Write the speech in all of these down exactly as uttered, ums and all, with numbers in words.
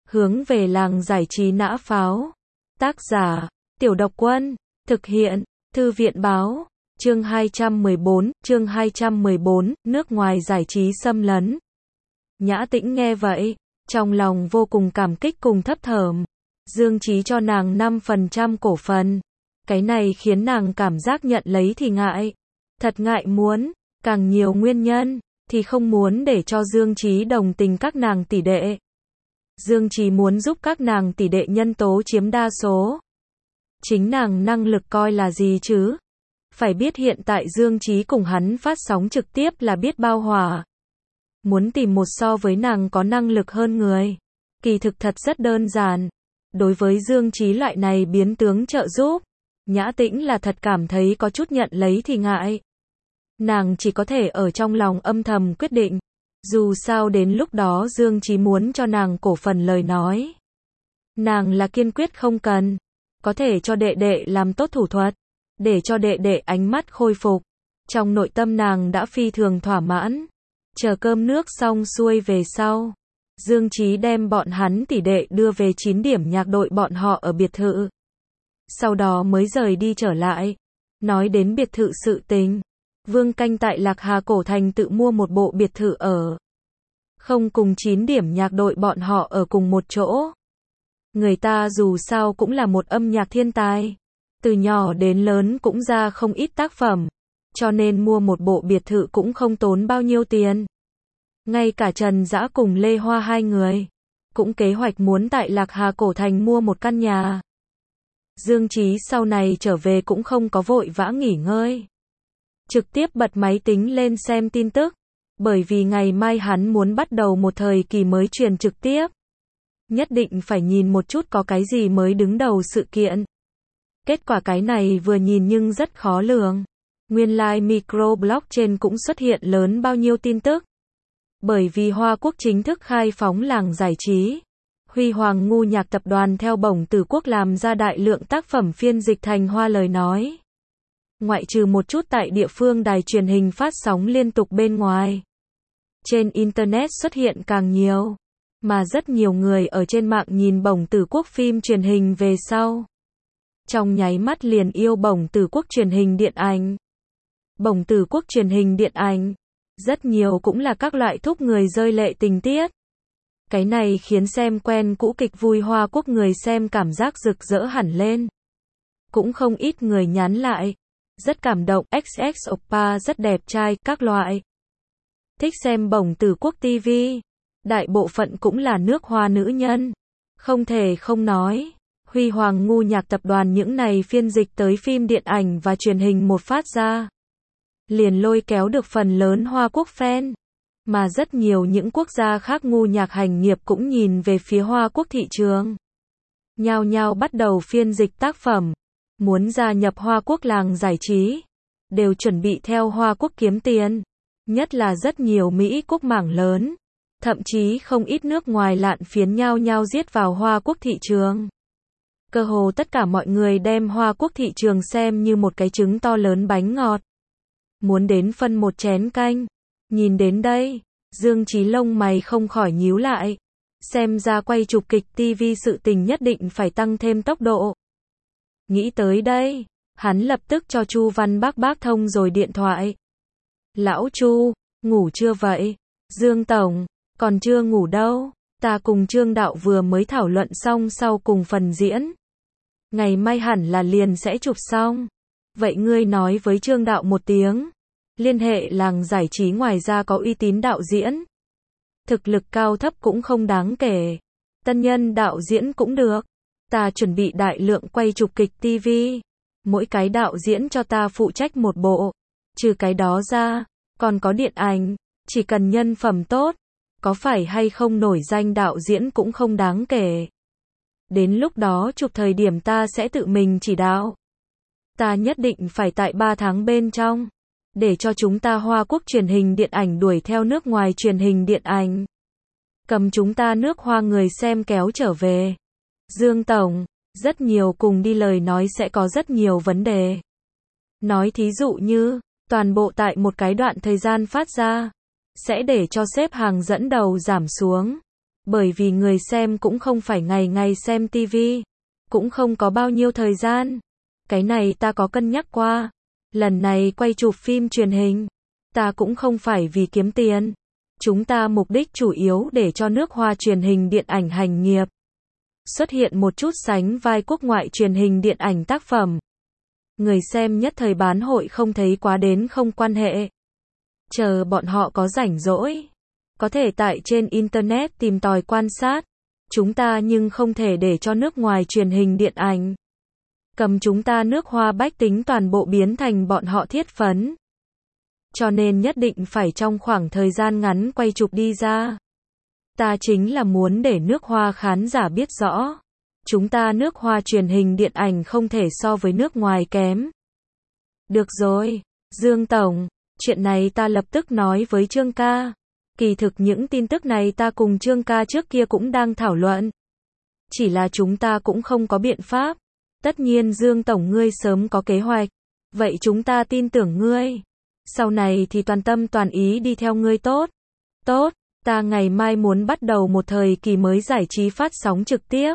Hướng về làng giải trí nã pháo. Tác giả, Tiểu Độc Quân. Thực hiện, Thư viện Báo. Chương hai trăm mười bốn, chương hai trăm mười bốn, nước ngoài giải trí xâm lấn. Nhã Tĩnh nghe vậy, trong lòng vô cùng cảm kích cùng thấp thởm. Dương Chí cho nàng năm phần trăm cổ phần. Cái này khiến nàng cảm giác nhận lấy thì ngại. Thật ngại muốn, càng nhiều nguyên nhân, thì không muốn để cho Dương Chí đồng tình các nàng tỷ đệ. Dương Chí muốn giúp các nàng tỷ đệ nhân tố chiếm đa số. Chính nàng năng lực coi là gì chứ? Phải biết hiện tại Dương Chí cùng hắn phát sóng trực tiếp là biết bao hỏa. Muốn tìm một so với nàng có năng lực hơn người. Kỳ thực thật rất đơn giản. Đối với Dương Chí loại này biến tướng trợ giúp, Nhã Tĩnh là thật cảm thấy có chút nhận lấy thì ngại. Nàng chỉ có thể ở trong lòng âm thầm quyết định. Dù sao đến lúc đó Dương Chí muốn cho nàng cổ phần lời nói. Nàng là kiên quyết không cần. Có thể cho đệ đệ làm tốt thủ thuật. Để cho đệ đệ ánh mắt khôi phục. Trong nội tâm nàng đã phi thường thỏa mãn. Chờ cơm nước xong xuôi về sau. Dương Chí đem bọn hắn tỷ đệ đưa về chín điểm nhạc đội bọn họ ở biệt thự. Sau đó mới rời đi trở lại. Nói đến biệt thự sự tình. Vương Canh tại Lạc Hà Cổ Thành tự mua một bộ biệt thự ở. Không cùng chín điểm nhạc đội bọn họ ở cùng một chỗ. Người ta dù sao cũng là một âm nhạc thiên tài. Từ nhỏ đến lớn cũng ra không ít tác phẩm. Cho nên mua một bộ biệt thự cũng không tốn bao nhiêu tiền. Ngay cả Trần Dã cùng Lê Hoa hai người. Cũng kế hoạch muốn tại Lạc Hà Cổ Thành mua một căn nhà. Dương Chí sau này trở về cũng không có vội vã nghỉ ngơi. Trực tiếp bật máy tính lên xem tin tức. Bởi vì ngày mai hắn muốn bắt đầu một thời kỳ mới truyền trực tiếp. Nhất định phải nhìn một chút có cái gì mới đứng đầu sự kiện. Kết quả cái này vừa nhìn nhưng rất khó lường. Nguyên lai like microblog trên cũng xuất hiện lớn bao nhiêu tin tức. Bởi vì Hoa Quốc chính thức khai phóng làng giải trí. Huy Hoàng Ngu Nhạc Tập đoàn theo Bổng Tử Quốc làm ra đại lượng tác phẩm phiên dịch thành Hoa lời nói. Ngoại trừ một chút tại địa phương đài truyền hình phát sóng liên tục bên ngoài. Trên Internet xuất hiện càng nhiều. Mà rất nhiều người ở trên mạng nhìn Bổng Tử Quốc phim truyền hình về sau. Trong nháy mắt liền yêu Bổng Tử Quốc truyền hình điện ảnh. Bổng Tử Quốc truyền hình điện ảnh. Rất nhiều cũng là các loại thúc người rơi lệ tình tiết. Cái này khiến xem quen cũ kịch vui Hoa Quốc người xem cảm giác rực rỡ hẳn lên. Cũng không ít người nhắn lại. Rất cảm động, ích ích Oppa rất đẹp trai, các loại. Thích xem Bổng Tử Quốc ti vi. Đại bộ phận cũng là nước Hoa nữ nhân. Không thể không nói. Huy Hoàng Ngu Nhạc Tập đoàn những này phiên dịch tới phim điện ảnh và truyền hình một phát ra. Liền lôi kéo được phần lớn Hoa Quốc fan. Mà rất nhiều những quốc gia khác ngu nhạc hành nghiệp cũng nhìn về phía Hoa Quốc thị trường. Nhao nhao bắt đầu phiên dịch tác phẩm. Muốn gia nhập Hoa Quốc làng giải trí. Đều chuẩn bị theo Hoa Quốc kiếm tiền. Nhất là rất nhiều Mỹ quốc mảng lớn. Thậm chí không ít nước ngoài lạn phiến nhao nhao giết vào Hoa Quốc thị trường. Cơ hồ tất cả mọi người đem Hoa Quốc thị trường xem như một cái trứng to lớn bánh ngọt. Muốn đến phân một chén canh. Nhìn đến đây, Dương Chí lông mày không khỏi nhíu lại. Xem ra quay chụp kịch ti vi sự tình nhất định phải tăng thêm tốc độ. Nghĩ tới đây, hắn lập tức cho Chu Văn Bác bác thông rồi điện thoại. Lão Chu, ngủ chưa vậy? Dương Tổng, còn chưa ngủ đâu. Ta cùng Trương Đạo vừa mới thảo luận xong sau cùng phần diễn. Ngày mai hẳn là liền sẽ chụp xong. Vậy ngươi nói với Trương Đạo một tiếng. Liên hệ làng giải trí ngoài ra có uy tín đạo diễn. Thực lực cao thấp cũng không đáng kể. Tân nhân đạo diễn cũng được. Ta chuẩn bị đại lượng quay chụp kịch ti vi. Mỗi cái đạo diễn cho ta phụ trách một bộ. Trừ cái đó ra, còn có điện ảnh. Chỉ cần nhân phẩm tốt. Có phải hay không nổi danh đạo diễn cũng không đáng kể. Đến lúc đó chụp thời điểm ta sẽ tự mình chỉ đạo. Ta nhất định phải tại ba tháng bên trong. Để cho chúng ta Hoa Quốc truyền hình điện ảnh đuổi theo nước ngoài truyền hình điện ảnh. Cầm chúng ta nước Hoa người xem kéo trở về. Dương Tổng, rất nhiều cùng đi lời nói sẽ có rất nhiều vấn đề. Nói thí dụ như, toàn bộ tại một cái đoạn thời gian phát ra. Sẽ để cho xếp hàng dẫn đầu giảm xuống. Bởi vì người xem cũng không phải ngày ngày xem ti vi, cũng không có bao nhiêu thời gian. Cái này ta có cân nhắc qua. Lần này quay chụp phim truyền hình, ta cũng không phải vì kiếm tiền. Chúng ta mục đích chủ yếu để cho nước Hoa truyền hình điện ảnh hành nghiệp xuất hiện một chút sánh vai quốc ngoại truyền hình điện ảnh tác phẩm. Người xem nhất thời bán hội không thấy quá đến không quan hệ. Chờ bọn họ có rảnh rỗi, có thể tại trên Internet tìm tòi quan sát. Chúng ta nhưng không thể để cho nước ngoài truyền hình điện ảnh cầm chúng ta nước Hoa bách tính toàn bộ biến thành bọn họ thiết phấn. Cho nên nhất định phải trong khoảng thời gian ngắn quay chụp đi ra. Ta chính là muốn để nước Hoa khán giả biết rõ. Chúng ta nước Hoa truyền hình điện ảnh không thể so với nước ngoài kém. Được rồi, Dương Tổng, chuyện này ta lập tức nói với Trương ca. Kỳ thực những tin tức này ta cùng Trương ca trước kia cũng đang thảo luận. Chỉ là chúng ta cũng không có biện pháp. Tất nhiên Dương Tổng ngươi sớm có kế hoạch. Vậy chúng ta tin tưởng ngươi. Sau này thì toàn tâm toàn ý đi theo ngươi tốt. Tốt, ta ngày mai muốn bắt đầu một thời kỳ mới giải trí phát sóng trực tiếp.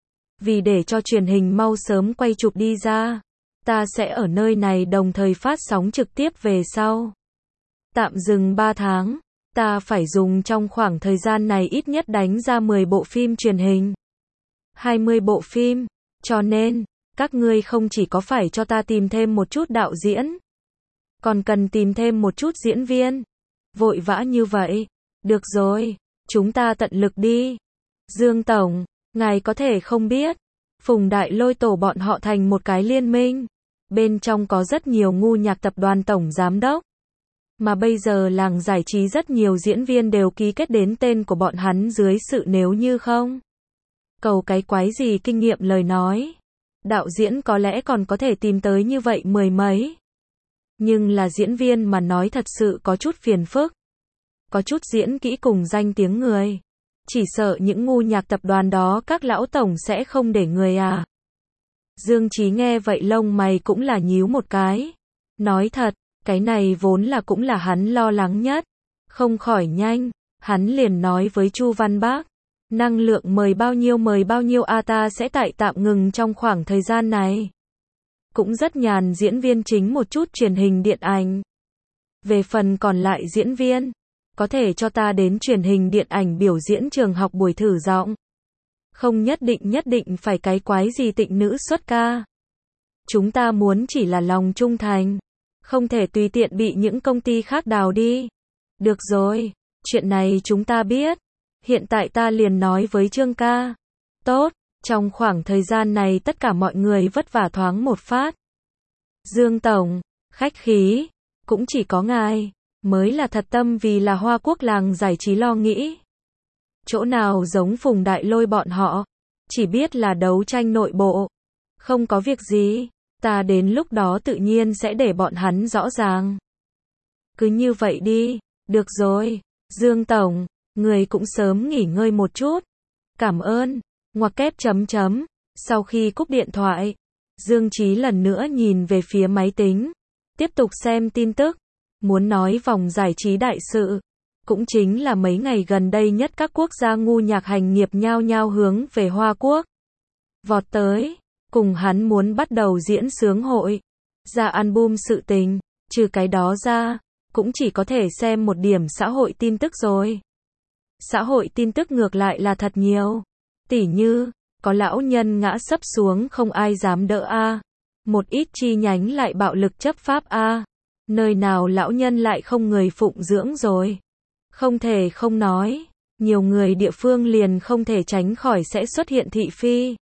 Vì để cho truyền hình mau sớm quay chụp đi ra, ta sẽ ở nơi này đồng thời phát sóng trực tiếp về sau. Tạm dừng ba tháng, ta phải dùng trong khoảng thời gian này ít nhất đánh ra mười bộ phim truyền hình, hai mươi bộ phim, cho nên, các ngươi không chỉ có phải cho ta tìm thêm một chút đạo diễn, còn cần tìm thêm một chút diễn viên. Vội vã như vậy, được rồi, chúng ta tận lực đi. Dương Tổng, ngài có thể không biết, Phùng Đại Lôi tổ bọn họ thành một cái liên minh, bên trong có rất nhiều ngu nhạc tập đoàn tổng giám đốc. Mà bây giờ làng giải trí rất nhiều diễn viên đều ký kết đến tên của bọn hắn dưới sự nếu như không. Cầu cái quái gì kinh nghiệm lời nói. Đạo diễn có lẽ còn có thể tìm tới như vậy mười mấy. Nhưng là diễn viên mà nói thật sự có chút phiền phức. Có chút diễn kỹ cùng danh tiếng người. Chỉ sợ những ngu nhạc tập đoàn đó các lão tổng sẽ không để người à. Dương Chí nghe vậy lông mày cũng là nhíu một cái. Nói thật, cái này vốn là cũng là hắn lo lắng nhất. Không khỏi nhanh, hắn liền nói với Chu Văn Bác. Năng lượng mời bao nhiêu mời bao nhiêu a ta sẽ tại tạm ngừng trong khoảng thời gian này. Cũng rất nhàn diễn viên chính một chút truyền hình điện ảnh. Về phần còn lại diễn viên, có thể cho ta đến truyền hình điện ảnh biểu diễn trường học buổi thử giọng. Không nhất định nhất định phải cái quái gì tịnh nữ xuất ca. Chúng ta muốn chỉ là lòng trung thành. Không thể tùy tiện bị những công ty khác đào đi. Được rồi, chuyện này chúng ta biết. Hiện tại ta liền nói với Trương ca. Tốt, trong khoảng thời gian này tất cả mọi người vất vả thoáng một phát. Dương Tổng, khách khí, cũng chỉ có ngài mới là thật tâm vì là Hoa Quốc làng giải trí lo nghĩ. Chỗ nào giống Phùng Đại Lôi bọn họ, chỉ biết là đấu tranh nội bộ. Không có việc gì, ta đến lúc đó tự nhiên sẽ để bọn hắn rõ ràng. Cứ như vậy đi, được rồi, Dương Tổng, người cũng sớm nghỉ ngơi một chút. Cảm ơn, ngoặc kép chấm chấm. Sau khi cúp điện thoại, Dương Chí lần nữa nhìn về phía máy tính, tiếp tục xem tin tức. Muốn nói vòng giải trí đại sự, cũng chính là mấy ngày gần đây nhất các quốc gia ngu nhạc hành nghiệp nhao nhao hướng về Hoa Quốc. Vọt tới, cùng hắn muốn bắt đầu diễn sướng hội, ra album sự tình, trừ cái đó ra, cũng chỉ có thể xem một điểm xã hội tin tức rồi. Xã hội tin tức ngược lại là thật nhiều, tỉ như, có lão nhân ngã sấp xuống không ai dám đỡ a, một ít chi nhánh lại bạo lực chấp pháp a. Nơi nào lão nhân lại không người phụng dưỡng rồi. Không thể không nói, nhiều người địa phương liền không thể tránh khỏi sẽ xuất hiện thị phi.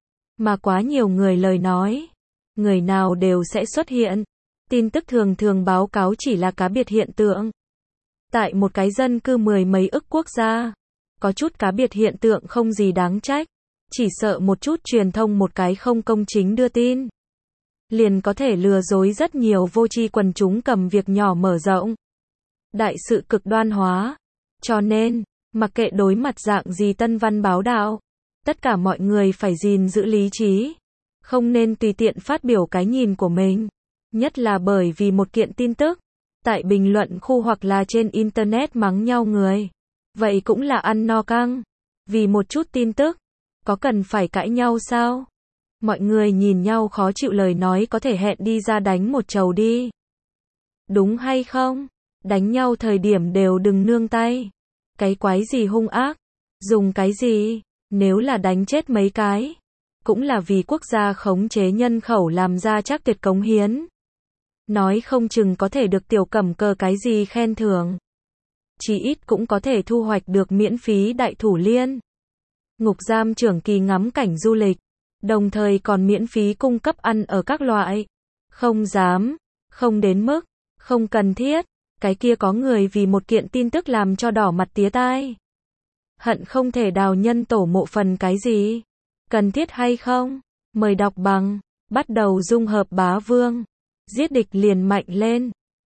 Mà quá nhiều người lời nói, người nào đều sẽ xuất hiện. Tin tức thường thường báo cáo chỉ là cá biệt hiện tượng. Tại một cái dân cư mười mấy ức quốc gia, có chút cá biệt hiện tượng không gì đáng trách. Chỉ sợ một chút truyền thông một cái không công chính đưa tin, liền có thể lừa dối rất nhiều vô tri quần chúng cầm việc nhỏ mở rộng. Đại sự cực đoan hóa. Cho nên, mặc kệ đối mặt dạng gì tân văn báo đạo, tất cả mọi người phải gìn giữ lý trí. Không nên tùy tiện phát biểu cái nhìn của mình. Nhất là bởi vì một kiện tin tức, tại bình luận khu hoặc là trên Internet mắng nhau người. Vậy cũng là ăn no căng. Vì một chút tin tức, có cần phải cãi nhau sao? Mọi người nhìn nhau khó chịu lời nói có thể hẹn đi ra đánh một chầu đi. Đúng hay không? Đánh nhau thời điểm đều đừng nương tay. Cái quái gì hung ác? Dùng cái gì? Nếu là đánh chết mấy cái, cũng là vì quốc gia khống chế nhân khẩu làm ra chắc tuyệt cống hiến. Nói không chừng có thể được tiểu cẩm cờ cái gì khen thưởng. Chí ít cũng có thể thu hoạch được miễn phí đại thủ liên. Ngục giam trưởng kỳ ngắm cảnh du lịch, đồng thời còn miễn phí cung cấp ăn ở các loại. Không dám, không đến mức, không cần thiết. Cái kia có người vì một kiện tin tức làm cho đỏ mặt tía tai. Hận không thể đào nhân tổ mộ phần cái gì. Cần thiết hay không? Mời đọc bằng. Bắt đầu dung hợp bá vương. Giết địch liền mạnh lên.